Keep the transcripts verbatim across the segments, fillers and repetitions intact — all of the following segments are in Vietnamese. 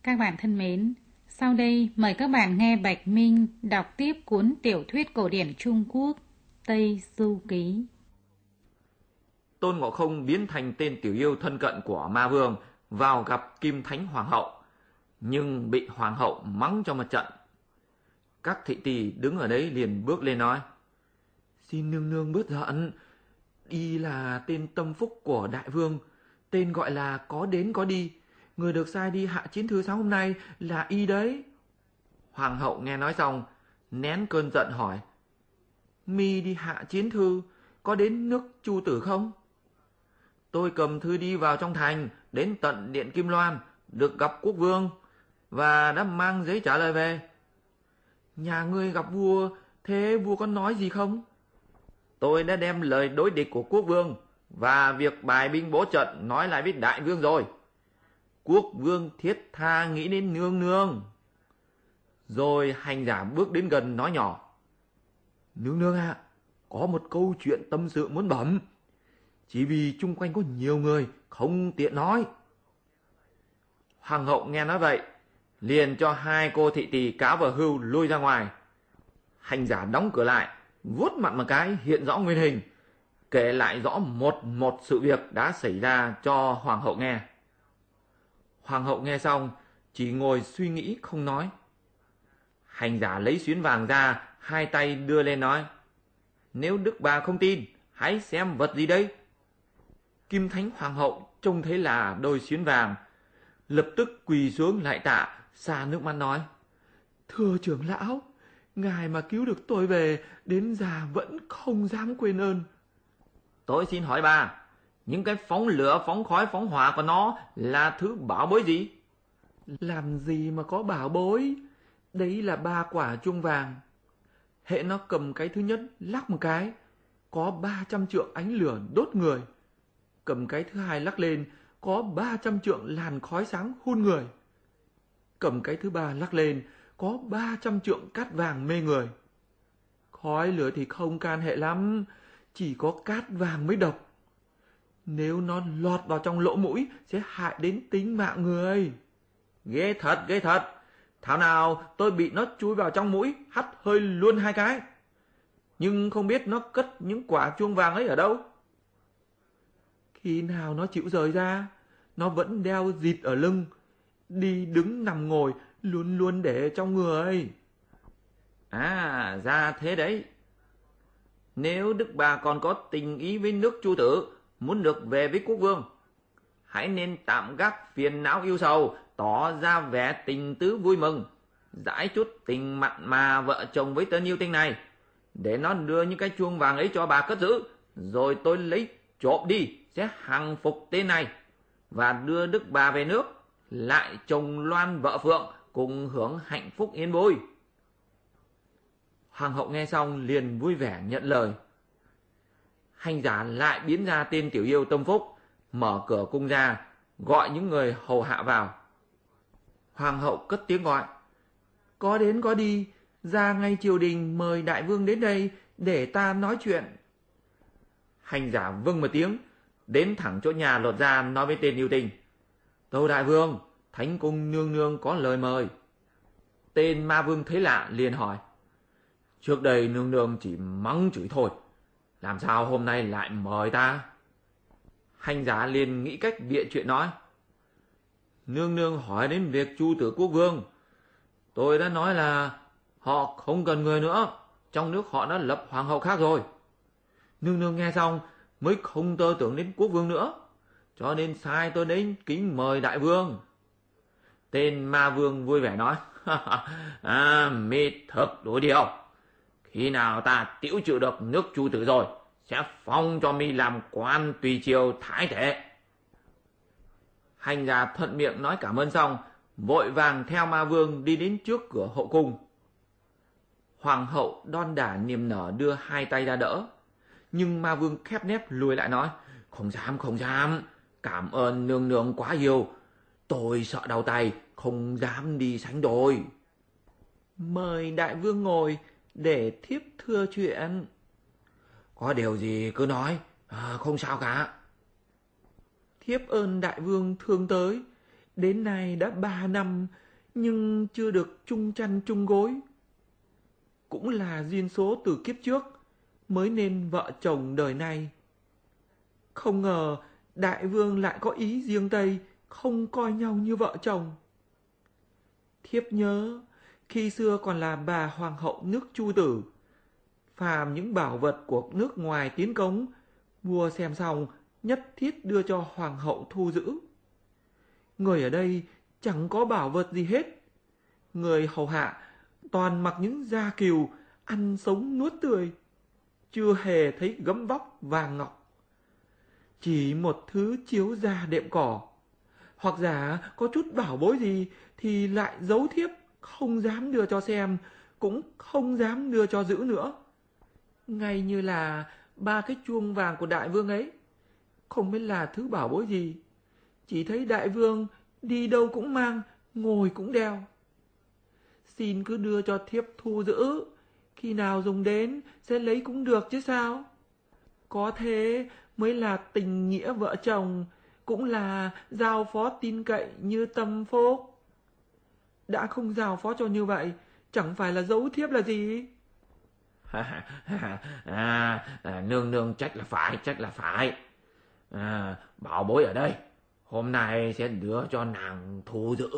Các bạn thân mến, sau đây mời các bạn nghe Bạch Minh đọc tiếp cuốn tiểu thuyết cổ điển Trung Quốc Tây Du Ký. Tôn Ngộ Không biến thành tên tiểu yêu thân cận của Ma Vương vào gặp Kim Thánh Hoàng hậu, nhưng bị Hoàng hậu mắng cho một trận. Các thị tỳ đứng ở đấy liền bước lên nói: "Xin nương nương bớt giận, y là tên tâm phúc của đại vương, tên gọi là có đến có đi. Người được sai đi hạ chiến thư sáng hôm nay là y đấy." Hoàng hậu nghe nói xong, nén cơn giận hỏi: "Mi đi hạ chiến thư, có đến nước Chu Tử không?" "Tôi cầm thư đi vào trong thành, đến tận điện Kim Loan, được gặp quốc vương, và đã mang giấy trả lời về." "Nhà ngươi gặp vua, thế vua có nói gì không?" "Tôi đã đem lời đối địch của quốc vương và việc bài binh bố trận nói lại với đại vương rồi. Quốc vương thiết tha nghĩ đến nương nương." Rồi hành giả bước đến gần nói nhỏ: "Nương nương ạ, à, có một câu chuyện tâm sự muốn bẩm, chỉ vì chung quanh có nhiều người không tiện nói." Hoàng hậu nghe nói vậy, liền cho hai cô thị tỳ cáo vào hưu lui ra ngoài. Hành giả đóng cửa lại, vuốt mặt một cái hiện rõ nguyên hình, kể lại rõ một một sự việc đã xảy ra cho hoàng hậu nghe. Hoàng hậu nghe xong chỉ ngồi suy nghĩ không nói. Hành giả lấy xuyến vàng ra, hai tay đưa lên nói: "Nếu đức bà không tin, hãy xem vật gì đây." Kim Thánh Hoàng hậu trông thấy là đôi xuyến vàng, lập tức quỳ xuống lại tạ, xa nước mắt nói: "Thưa trưởng lão, ngài mà cứu được tôi về, đến già vẫn không dám quên ơn." "Tôi xin hỏi bà, những cái phóng lửa, phóng khói, phóng hỏa của nó là thứ bảo bối gì?" "Làm gì mà có bảo bối, đấy là ba quả chuông vàng. Hễ nó cầm cái thứ nhất lắc một cái, có ba trăm trượng ánh lửa đốt người. Cầm cái thứ hai lắc lên, có ba trăm trượng làn khói sáng hun người. Cầm cái thứ ba lắc lên, có ba trăm trượng cát vàng mê người. Khói lửa thì không can hệ lắm, chỉ có cát vàng mới độc. Nếu nó lọt vào trong lỗ mũi sẽ hại đến tính mạng người." "Ghê thật, ghê thật. Thảo nào tôi bị nó chui vào trong mũi, hắt hơi luôn hai cái. Nhưng không biết nó cất những quả chuông vàng ấy ở đâu." "Khi nào nó chịu rời ra, nó vẫn đeo dịt ở lưng, đi đứng nằm ngồi luôn luôn để trong người." "À, ra thế đấy. Nếu đức bà còn có tình ý với nước Chu Tử, muốn được về với quốc vương, hãy nên tạm gác phiền não yêu sầu, tỏ ra vẻ tình tứ vui mừng, giải chút tình mặn mà vợ chồng với tên yêu tinh này, để nó đưa những cái chuông vàng ấy cho bà cất giữ, rồi tôi lấy trộm đi, sẽ hằng phục tên này và đưa đức bà về nước, lại chồng loan vợ phượng, cùng hưởng hạnh phúc yên vui." Hoàng hậu nghe xong liền vui vẻ nhận lời. Hành giả lại biến ra tên tiểu yêu tâm phúc, mở cửa cung ra, gọi những người hầu hạ vào. Hoàng hậu cất tiếng gọi: "Có đến có đi, ra ngay triều đình mời đại vương đến đây để ta nói chuyện." Hành giả vâng một tiếng, đến thẳng chỗ nhà lột ra nói với tên yêu tinh: "Tâu đại vương, thánh cung nương nương có lời mời." Tên ma vương thấy lạ liền hỏi: "Trước đây nương nương chỉ mắng chửi thôi, làm sao hôm nay lại mời ta?" Hành giả liền nghĩ cách bịa chuyện nói: "Nương nương hỏi đến việc Chu Tử quốc vương, tôi đã nói là họ không cần người nữa, trong nước họ đã lập hoàng hậu khác rồi. Nương nương nghe xong mới không tơ tưởng đến quốc vương nữa, cho nên sai tôi đến kính mời đại vương." Tên ma vương vui vẻ nói: "À, mi thật đủ điều. Khi nào ta tiễu chịu được nước Chu Tử rồi, sẽ phong cho mi làm quan tùy triều thái thể." Hành giả thuận miệng nói cảm ơn xong, vội vàng theo ma vương đi đến trước cửa hậu cung. Hoàng hậu đon đả niềm nở đưa hai tay ra đỡ, nhưng ma vương khép nép lùi lại nói: "Không dám, không dám, cảm ơn nương nương quá nhiều. Tôi sợ đau tay, không dám đi sánh đôi." "Mời đại vương ngồi để thiếp thưa chuyện." "Có điều gì cứ nói, à, không sao cả." "Thiếp ơn đại vương thương tới, Đến nay đã ba năm, nhưng chưa được chung chăn chung gối. Cũng là duyên số từ kiếp trước, mới nên vợ chồng đời này. Không ngờ đại vương lại có ý riêng Tây, không coi nhau như vợ chồng. Thiếp nhớ, khi xưa còn là bà hoàng hậu nước Chu Tử, phàm những bảo vật của nước ngoài tiến cống, vua xem xong nhất thiết đưa cho hoàng hậu thu giữ. Người ở đây chẳng có bảo vật gì hết. Người hầu hạ toàn mặc những da cừu, ăn sống nuốt tươi, chưa hề thấy gấm vóc vàng ngọc. Chỉ một thứ chiếu da đệm cỏ, hoặc giả có chút bảo bối gì thì lại giấu thiếp, không dám đưa cho xem, cũng không dám đưa cho giữ nữa. Ngay như là ba cái chuông vàng của đại vương ấy, không biết là thứ bảo bối gì, chỉ thấy đại vương đi đâu cũng mang, ngồi cũng đeo. Xin cứ đưa cho thiếp thu giữ, khi nào dùng đến sẽ lấy cũng được chứ sao. Có thế mới là tình nghĩa vợ chồng, cũng là giao phó tin cậy như tâm phúc. Đã không giao phó cho như vậy, chẳng phải là giấu thiếp là gì. à, à, nương nương trách là phải, trách là phải. À, bảo bối ở đây, hôm nay sẽ đưa cho nàng thu giữ.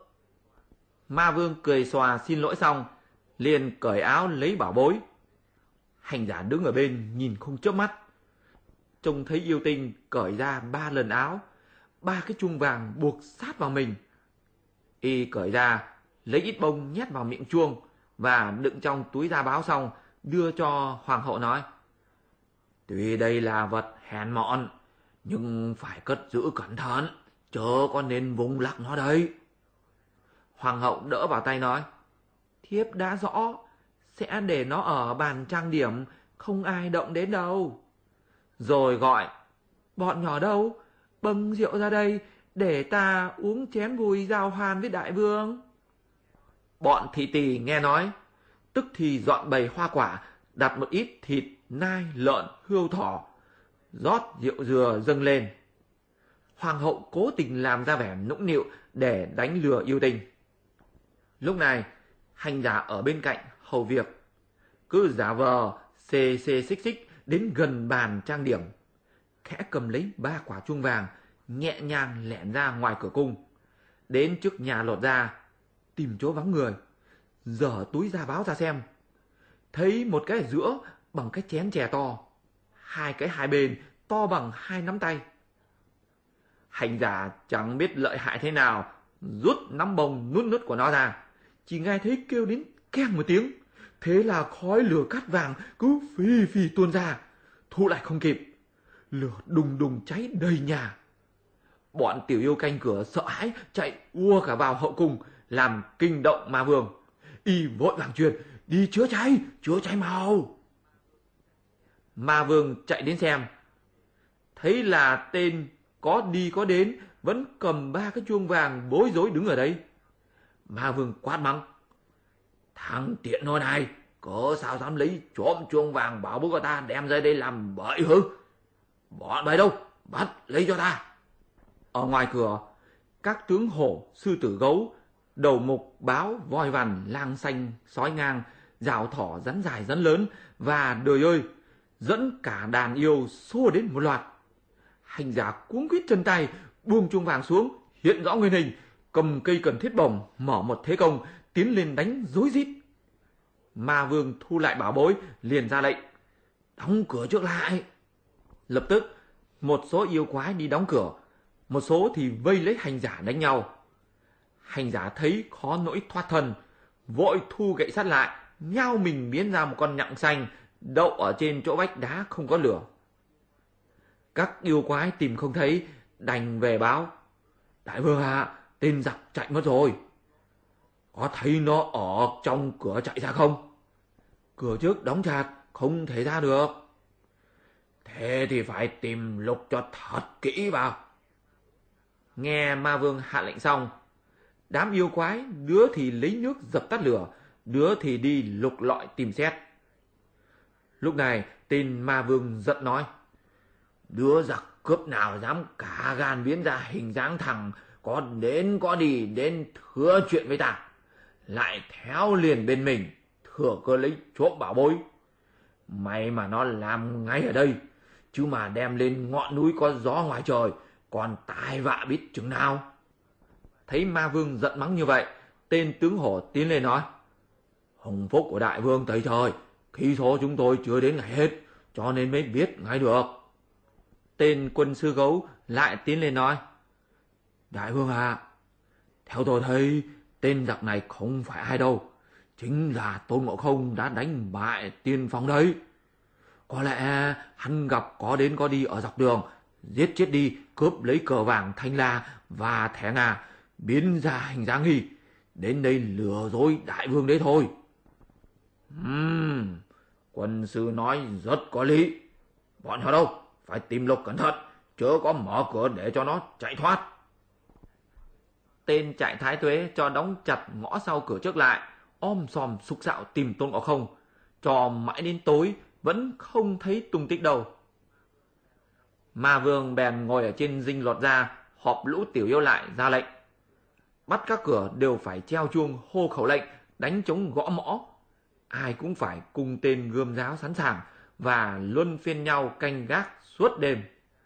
Ma vương cười xòa xin lỗi xong, liền cởi áo lấy bảo bối. Hành giả đứng ở bên nhìn không chớp mắt, trông thấy yêu tinh cởi ra ba lần áo, ba cái chuông vàng buộc sát vào mình. Y cởi ra, lấy ít bông nhét vào miệng chuông và đựng trong túi da báo xong, đưa cho hoàng hậu nói: Tuy đây là vật hèn mọn, nhưng phải cất giữ cẩn thận, chớ có nên vung lắc nó đấy. Hoàng hậu đỡ vào tay nói: Thiếp đã rõ, sẽ để nó ở bàn trang điểm, không ai động đến đâu. Rồi gọi: Bọn nhỏ đâu? Bưng rượu ra đây, để ta uống chén vui giao hoan với đại vương. Bọn thị tỳ nghe nói, tức thì dọn bày hoa quả, đặt một ít thịt, nai, lợn, hươu thỏ, rót rượu dừa dâng lên. Hoàng hậu cố tình làm ra vẻ nũng nịu để đánh lừa yêu tinh. Lúc này, hành giả ở bên cạnh hầu việc, cứ giả vờ xê xê xích xích đến gần bàn trang điểm, khẽ cầm lấy ba quả chuông vàng, nhẹ nhàng lẻn ra ngoài cửa cung, đến trước nhà lột ra, tìm chỗ vắng người, dở túi da báo ra xem, thấy một cái ở giữa bằng cái chén chè to, hai cái hai bên to bằng hai nắm tay. Hành giả chẳng biết lợi hại thế nào, rút nắm bông nút nút của nó ra, chỉ nghe thấy kêu đến keng một tiếng, thế là khói lửa cát vàng cứ phi phi tuôn ra, thu lại không kịp, lửa đùng đùng cháy đầy nhà. Bọn tiểu yêu canh cửa sợ hãi chạy ùa cả vào hậu cung, làm kinh động ma vương. Y vội vàng truyền: Đi chữa cháy, chữa cháy mau. Ma vương chạy đến xem, thấy là tên có đi có đến, vẫn cầm ba cái chuông vàng bối rối đứng ở đấy. Ma vương quát mắng: Thằng tiện nô này, cớ sao dám lấy trộm chuông vàng bảo bối của ta đem ra đây làm bậy hư? Bọn bay đâu, bắt lấy cho ta. Ở ngoài cửa, các tướng hổ, sư tử gấu, đầu mục, báo, voi vằn, lang xanh, sói ngang, rào thỏ, rắn dài rắn lớn và đời ơi, dẫn cả đàn yêu xô đến một loạt. Hành giả cuống quýt chân tay, buông chuông vàng xuống, hiện rõ nguyên hình, cầm cây cần thiết bổng, mở một thế công, tiến lên đánh rối rít. Ma vương thu lại bảo bối, liền ra lệnh: Đóng cửa trước lại. Lập tức, một số yêu quái đi đóng cửa, một số thì vây lấy hành giả đánh nhau. Hành giả thấy khó nỗi thoát thân, vội thu gậy sắt lại, nhao mình biến ra một con nhặng xanh, đậu ở trên chỗ vách đá không có lửa. Các yêu quái tìm không thấy, đành về báo: Đại vương ạ, à, tên giặc chạy mất rồi. Có thấy nó ở trong cửa chạy ra không? Cửa trước đóng chặt, không thể ra được. Thế thì phải tìm lục cho thật kỹ vào. Nghe ma vương hạ lệnh xong, đám yêu quái đứa thì lấy nước dập tắt lửa, đứa thì đi lục lọi tìm xét. Lúc này tên ma vương giận nói: Đứa giặc cướp nào dám cả gan biến ra hình dáng thằng có đến có đi đến thưa chuyện với ta, lại theo liền bên mình, thừa cơ lấy trộm bảo bối. May mà nó làm ngay ở đây, chứ mà đem lên ngọn núi có gió ngoài trời, còn tai vạ biết chừng nào. Thấy Ma Vương giận mắng như vậy, tên tướng hổ tiến lên nói: Hồng phúc của đại vương tẩy trời, khi số chúng tôi chưa đến ngày hết, cho nên mới biết ngay được. Tên quân sư gấu lại tiến lên nói: Đại vương à, theo tôi thấy tên giặc này không phải ai đâu, chính là Tôn Ngộ Không đã đánh bại Tiên Phong đấy. Có lẽ hắn gặp có đến có đi ở dọc đường, giết chết đi, cướp lấy cờ vàng Thanh La và thẻ ngà, biến ra hình dáng nghi, đến đây lừa dối đại vương đấy thôi. Ừm, quân sư nói rất có lý. Bọn họ đâu, phải tìm lục cẩn thận, chớ có mở cửa để cho nó chạy thoát. Tên trại Thái Tuế cho đóng chặt ngõ sau cửa trước lại, om sòm sục sạo tìm Tôn Ngộ Không, cho mãi đến tối vẫn không thấy tung tích đâu. Ma Vương bèn ngồi ở trên dinh lột ra, họp lũ tiểu yêu lại ra lệnh. Bắt các cửa đều phải treo chuông hô khẩu lệnh, đánh trống gõ mõ. Ai cũng phải cùng tên gươm giáo sẵn sàng và luân phiên nhau canh gác suốt đêm.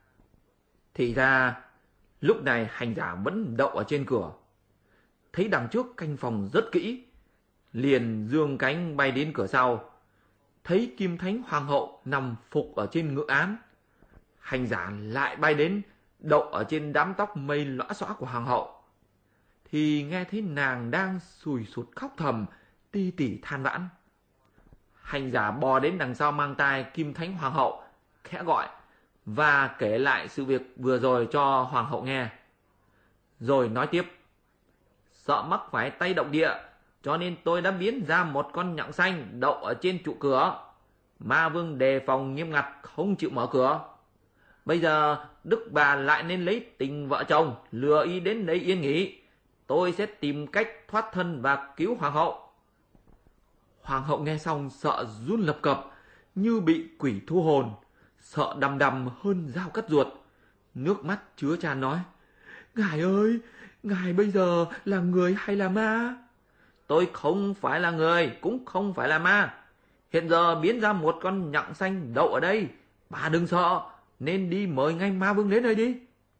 Thì ra, lúc này hành giả vẫn đậu ở trên cửa. Thấy đằng trước canh phòng rất kỹ, liền dương cánh bay đến cửa sau. Thấy Kim Thánh Hoàng hậu nằm phục ở trên ngựa án. Hành giả lại bay đến đậu ở trên đám tóc mây lõa xõa của Hoàng hậu. Thì nghe thấy nàng đang sùi sụt khóc thầm, ti tỉ than vãn. Hành giả bò đến đằng sau mang tai Kim Thánh Hoàng hậu, khẽ gọi và kể lại sự việc vừa rồi cho Hoàng hậu nghe. Rồi nói tiếp: Sợ mắc phải tay động địa, cho nên tôi đã biến ra một con nhặng xanh đậu ở trên trụ cửa. Ma Vương đề phòng nghiêm ngặt, không chịu mở cửa. Bây giờ Đức bà lại nên lấy tình vợ chồng lừa y đến đây yên nghỉ. Tôi sẽ tìm cách thoát thân và cứu Hoàng hậu. Hoàng hậu nghe xong sợ run lập cập, như bị quỷ thu hồn, sợ đầm đầm hơn dao cắt ruột. Nước mắt chứa tràn nói: Ngài ơi, ngài bây giờ là người hay là ma? Tôi không phải là người, cũng không phải là ma. Hiện giờ biến ra một con nhặng xanh đậu ở đây. Bà đừng sợ, nên đi mời ngay Ma Vương đến đây đi.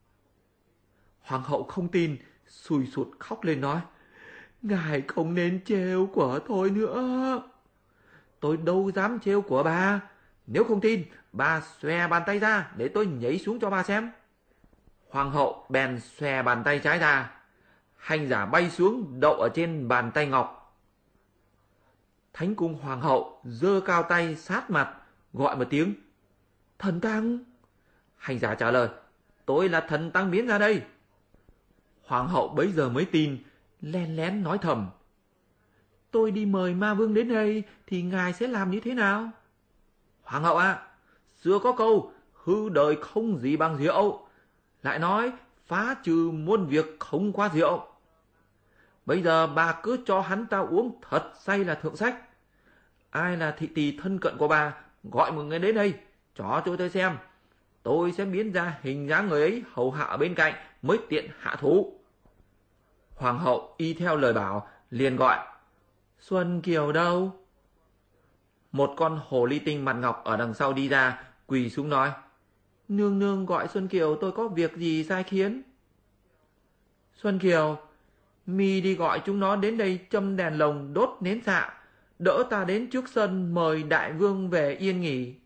Hoàng hậu không tin, sùi sụt khóc lên nói: Ngài không nên trêu của tôi nữa. Tôi đâu dám trêu của bà. Nếu không tin, bà xòe bàn tay ra để tôi nhảy xuống cho bà xem. Hoàng hậu bèn xòe bàn tay trái ra. Hành giả bay xuống đậu ở trên bàn tay ngọc. Thánh cung hoàng hậu giơ cao tay sát mặt, gọi một tiếng: Thần Tăng. Hành giả trả lời: Tôi là thần Tăng biến ra đây. Hoàng hậu bấy giờ mới tin, len lén nói thầm: Tôi đi mời Ma Vương đến đây thì ngài sẽ làm như thế nào? Hoàng hậu ạ, à, xưa có câu hư đời không gì bằng rượu, lại nói phá trừ muôn việc không qua rượu. Bây giờ bà cứ cho hắn ta uống thật say là thượng sách. Ai là thị tỳ thân cận của bà, gọi một người đến đây, cho tôi tôi xem. Tôi sẽ biến ra hình dáng người ấy hầu hạ ở bên cạnh, mới tiện hạ thủ. Hoàng hậu y theo lời bảo, liền gọi: Xuân Kiều đâu? Một con hồ ly tinh mặt ngọc ở đằng sau đi ra, quỳ xuống nói: Nương nương gọi Xuân Kiều, tôi có việc gì sai khiến? Xuân Kiều, mi đi gọi chúng nó đến đây châm đèn lồng đốt nến xạ, đỡ ta đến trước sân mời đại vương về yên nghỉ.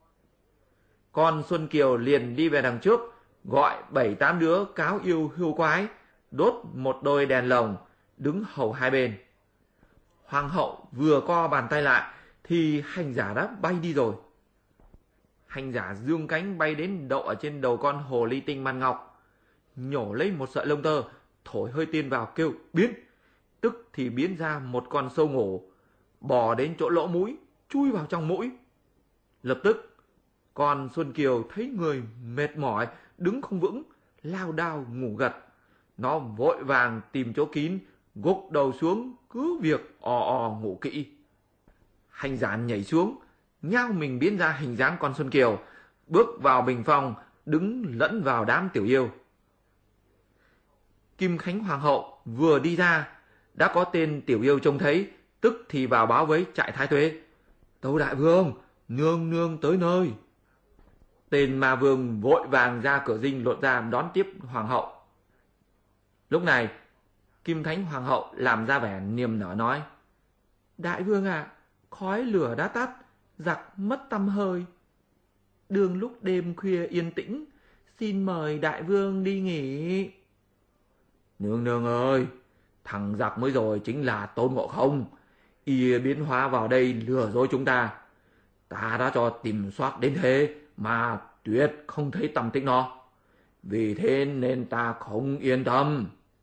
Con Xuân Kiều liền đi về đằng trước, gọi bảy tám đứa cáo yêu hưu quái, đốt một đôi đèn lồng, đứng hầu hai bên. Hoàng hậu vừa co bàn tay lại, thì hành giả đã bay đi rồi. Hành giả dương cánh bay đến đậu ở trên đầu con hồ ly tinh man ngọc, nhổ lấy một sợi lông tơ, thổi hơi tiên vào kêu biến, tức thì biến ra một con sâu ngổ, bò đến chỗ lỗ mũi, chui vào trong mũi. Lập tức, con Xuân Kiều thấy người mệt mỏi, đứng không vững, lao đao ngủ gật. Nó vội vàng tìm chỗ kín, gục đầu xuống, cứ việc ò ò ngủ kỹ. Hành giả nhảy xuống, nhao mình biến ra hình dáng con Xuân Kiều, bước vào bình phong, đứng lẫn vào đám tiểu yêu. Kim Khánh Hoàng hậu vừa đi ra, đã có tên tiểu yêu trông thấy, tức thì vào báo với trại Thái Tuế. Tâu đại vương, nương nương tới nơi. Tên ma vương vội vàng ra cửa dinh lột ra đón tiếp hoàng hậu. Lúc này, Kim Thánh Hoàng hậu làm ra vẻ niềm nở nói: Đại vương ạ, à, khói lửa đã tắt, giặc mất tăm hơi. Đương lúc đêm khuya yên tĩnh, xin mời đại vương đi nghỉ. Nương nương ơi, thằng giặc mới rồi chính là Tôn Ngộ Không. Y biến hóa vào đây lừa dối chúng ta. Ta đã cho tìm soát đến thế mà tuyệt không thấy tăm tích nó. Vì thế nên ta không yên tâm.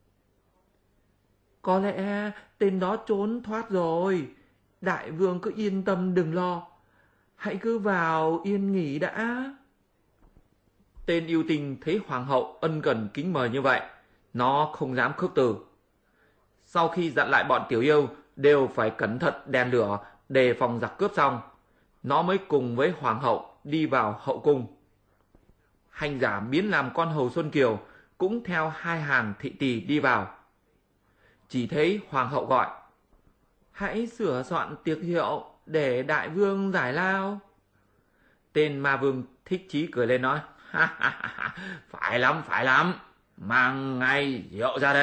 Có lẽ tên đó trốn thoát rồi. Đại vương cứ yên tâm đừng lo. Hãy cứ vào yên nghỉ đã. Tên yêu tinh thấy hoàng hậu ân cần kính mời như vậy, nó không dám khước từ. Sau khi dặn lại bọn tiểu yêu đều phải cẩn thận đèn lửa đề phòng giặc cướp xong, nó mới cùng với hoàng hậu đi vào hậu cung. Hành giả biến làm con hầu Xuân Kiều cũng theo hai hàng thị tỳ đi vào. Chỉ thấy hoàng hậu gọi: Hãy sửa soạn tiệc rượu để đại vương giải lao. Tên ma vương thích chí cười lên nói: Phải lắm, phải lắm, mang ngay rượu ra đây.